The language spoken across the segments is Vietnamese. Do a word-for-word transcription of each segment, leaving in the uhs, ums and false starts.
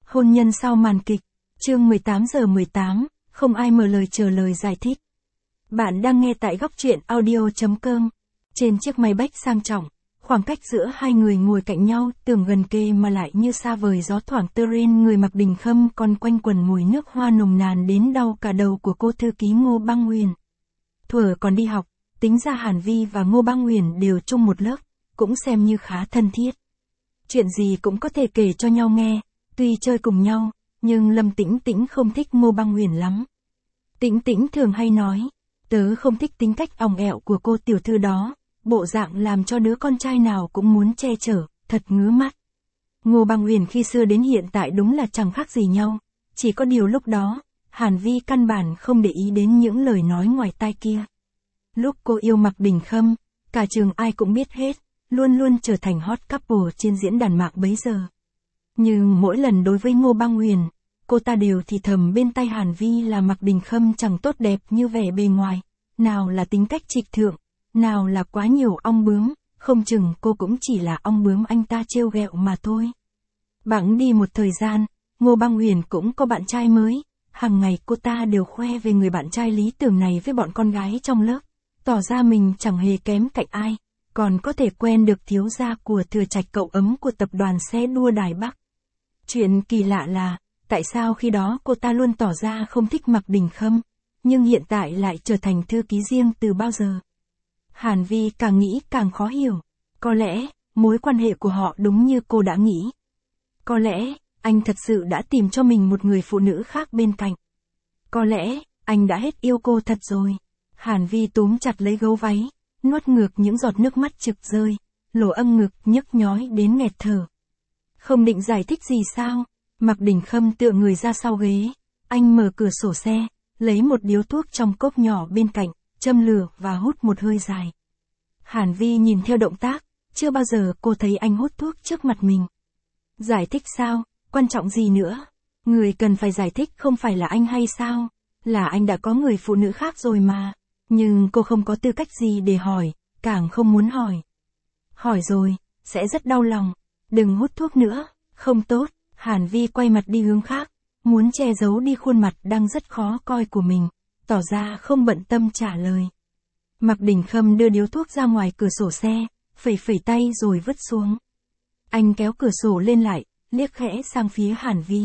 Hôn nhân sau màn kịch, chương mười tám giờ mười tám, không ai mở lời chờ lời giải thích. Bạn đang nghe tại góc truyện audio chấm com. Trên chiếc máy bách sang trọng, khoảng cách giữa hai người ngồi cạnh nhau tưởng gần kề mà lại như xa vời gió thoảng tơ rên người Mạc Đình Khâm còn quanh quần mùi nước hoa nồng nàn đến đau cả đầu của cô thư ký Ngô Băng Huyền. Thuở còn đi học, tính ra Hàn Vi và Ngô Băng Huyền đều chung một lớp, cũng xem như khá thân thiết. Chuyện gì cũng có thể kể cho nhau nghe, tuy chơi cùng nhau, nhưng Lâm Tĩnh Tĩnh không thích Ngô Băng Huyền lắm. Tĩnh Tĩnh thường hay nói, tớ không thích tính cách òng ẹo của cô tiểu thư đó, bộ dạng làm cho đứa con trai nào cũng muốn che chở, thật ngứa mắt. Ngô Băng Huyền khi xưa đến hiện tại đúng là chẳng khác gì nhau, chỉ có điều lúc đó, Hàn Vi căn bản không để ý đến những lời nói ngoài tai kia. Lúc cô yêu Mạc Đình Khâm, cả trường ai cũng biết hết, luôn luôn trở thành hot couple trên diễn đàn mạng bấy giờ. Nhưng mỗi lần đối với Ngô Băng Huyền, cô ta đều thì thầm bên tai Hàn Vi là Mạc Đình Khâm chẳng tốt đẹp như vẻ bề ngoài, nào là tính cách trịch thượng, nào là quá nhiều ong bướm, không chừng cô cũng chỉ là ong bướm anh ta trêu ghẹo mà thôi. Bẵng đi một thời gian, Ngô Băng Huyền cũng có bạn trai mới, hàng ngày cô ta đều khoe về người bạn trai lý tưởng này với bọn con gái trong lớp, tỏ ra mình chẳng hề kém cạnh ai, còn có thể quen được thiếu gia của Thừa Trạch cậu ấm của tập đoàn xe đua Đài Bắc. Chuyện kỳ lạ là, tại sao khi đó cô ta luôn tỏ ra không thích Mạc Đình Khâm, nhưng hiện tại lại trở thành thư ký riêng từ bao giờ? Hàn Vi càng nghĩ càng khó hiểu, có lẽ, mối quan hệ của họ đúng như cô đã nghĩ. Có lẽ, anh thật sự đã tìm cho mình một người phụ nữ khác bên cạnh. Có lẽ, anh đã hết yêu cô thật rồi. Hàn Vi túm chặt lấy gấu váy, nuốt ngược những giọt nước mắt trực rơi, lỗ âm ngực nhức nhói đến nghẹt thở. Không định giải thích gì sao? Mạc Đình Khâm tựa người ra sau ghế, anh mở cửa sổ xe, lấy một điếu thuốc trong cốc nhỏ bên cạnh, châm lửa và hút một hơi dài. Hàn Vi nhìn theo động tác, chưa bao giờ cô thấy anh hút thuốc trước mặt mình. Giải thích sao? Quan trọng gì nữa? Người cần phải giải thích không phải là anh hay sao? Là anh đã có người phụ nữ khác rồi mà. Nhưng cô không có tư cách gì để hỏi, càng không muốn hỏi. Hỏi rồi, sẽ rất đau lòng. Đừng hút thuốc nữa, không tốt. Hàn Vi quay mặt đi hướng khác, muốn che giấu đi khuôn mặt đang rất khó coi của mình, tỏ ra không bận tâm trả lời. Mạc Đình Khâm đưa điếu thuốc ra ngoài cửa sổ xe, phẩy phẩy tay rồi vứt xuống. Anh kéo cửa sổ lên lại, liếc khẽ sang phía Hàn Vi.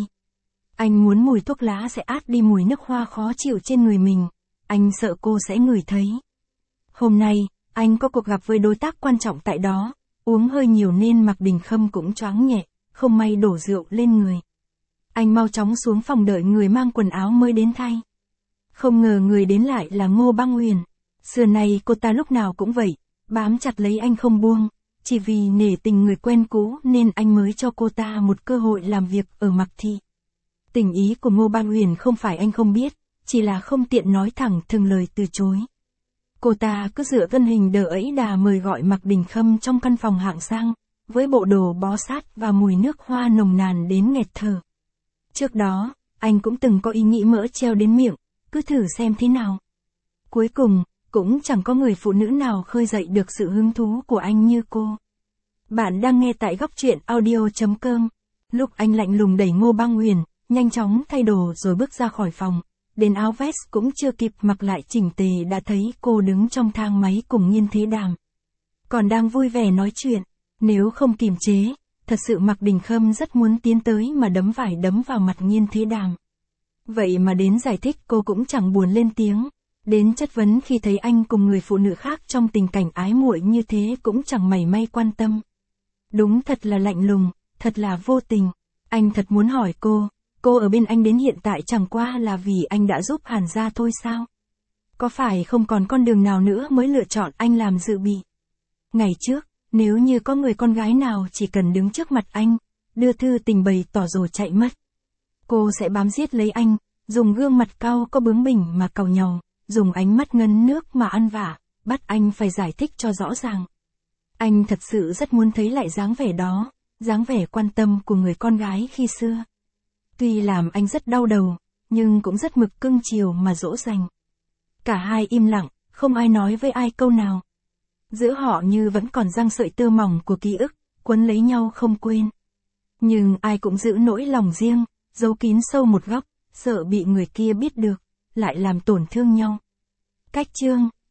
Anh muốn mùi thuốc lá sẽ át đi mùi nước hoa khó chịu trên người mình, anh sợ cô sẽ ngửi thấy. Hôm nay, anh có cuộc gặp với đối tác quan trọng tại đó, uống hơi nhiều nên Mạc Đình Khâm cũng choáng nhẹ, không may đổ rượu lên người. Anh mau chóng xuống phòng đợi người mang quần áo mới đến thay. Không ngờ người đến lại là Ngô Băng Huyền. Xưa nay cô ta lúc nào cũng vậy, bám chặt lấy anh không buông, chỉ vì nể tình người quen cũ nên anh mới cho cô ta một cơ hội làm việc ở Mạc Thị. Tình ý của Ngô Băng Huyền không phải anh không biết, chỉ là không tiện nói thẳng thường lời từ chối. Cô ta cứ dựa thân hình đờ ấy đà mời gọi Mạc Đình Khâm trong căn phòng hạng sang, với bộ đồ bó sát và mùi nước hoa nồng nàn đến nghẹt thở. Trước đó, anh cũng từng có ý nghĩ mỡ treo đến miệng, cứ thử xem thế nào. Cuối cùng, cũng chẳng có người phụ nữ nào khơi dậy được sự hứng thú của anh như cô. Bạn đang nghe tại góc truyện audio chấm com. Lúc anh lạnh lùng đẩy Ngô Băng Huyền, nhanh chóng thay đồ rồi bước ra khỏi phòng, đến áo vest cũng chưa kịp mặc lại chỉnh tề đã thấy cô đứng trong thang máy cùng Nghiên Thế Đàm. Còn đang vui vẻ nói chuyện, nếu không kiềm chế, thật sự Mạc Đình Khâm rất muốn tiến tới mà đấm vải đấm vào mặt Nghiên Thế Đàm. Vậy mà đến giải thích cô cũng chẳng buồn lên tiếng, đến chất vấn khi thấy anh cùng người phụ nữ khác trong tình cảnh ái muội như thế cũng chẳng mảy may quan tâm. Đúng thật là lạnh lùng, thật là vô tình. Anh thật muốn hỏi cô, cô ở bên anh đến hiện tại chẳng qua là vì anh đã giúp Hàn gia thôi sao? Có phải không còn con đường nào nữa mới lựa chọn anh làm dự bị? Ngày trước, nếu như có người con gái nào chỉ cần đứng trước mặt anh, đưa thư tình bày tỏ rồi chạy mất, cô sẽ bám giết lấy anh, dùng gương mặt cau có bướng bỉnh mà càu nhàu, dùng ánh mắt ngấn nước mà ăn vạ, bắt anh phải giải thích cho rõ ràng. Anh thật sự rất muốn thấy lại dáng vẻ đó, dáng vẻ quan tâm của người con gái khi xưa. Tuy làm anh rất đau đầu, nhưng cũng rất mực cưng chiều mà dỗ dành. Cả hai im lặng, không ai nói với ai câu nào. Giữa họ như vẫn còn răng sợi tơ mỏng của ký ức, quấn lấy nhau không quên. Nhưng ai cũng giữ nỗi lòng riêng, giấu kín sâu một góc, sợ bị người kia biết được, lại làm tổn thương nhau. Cách chương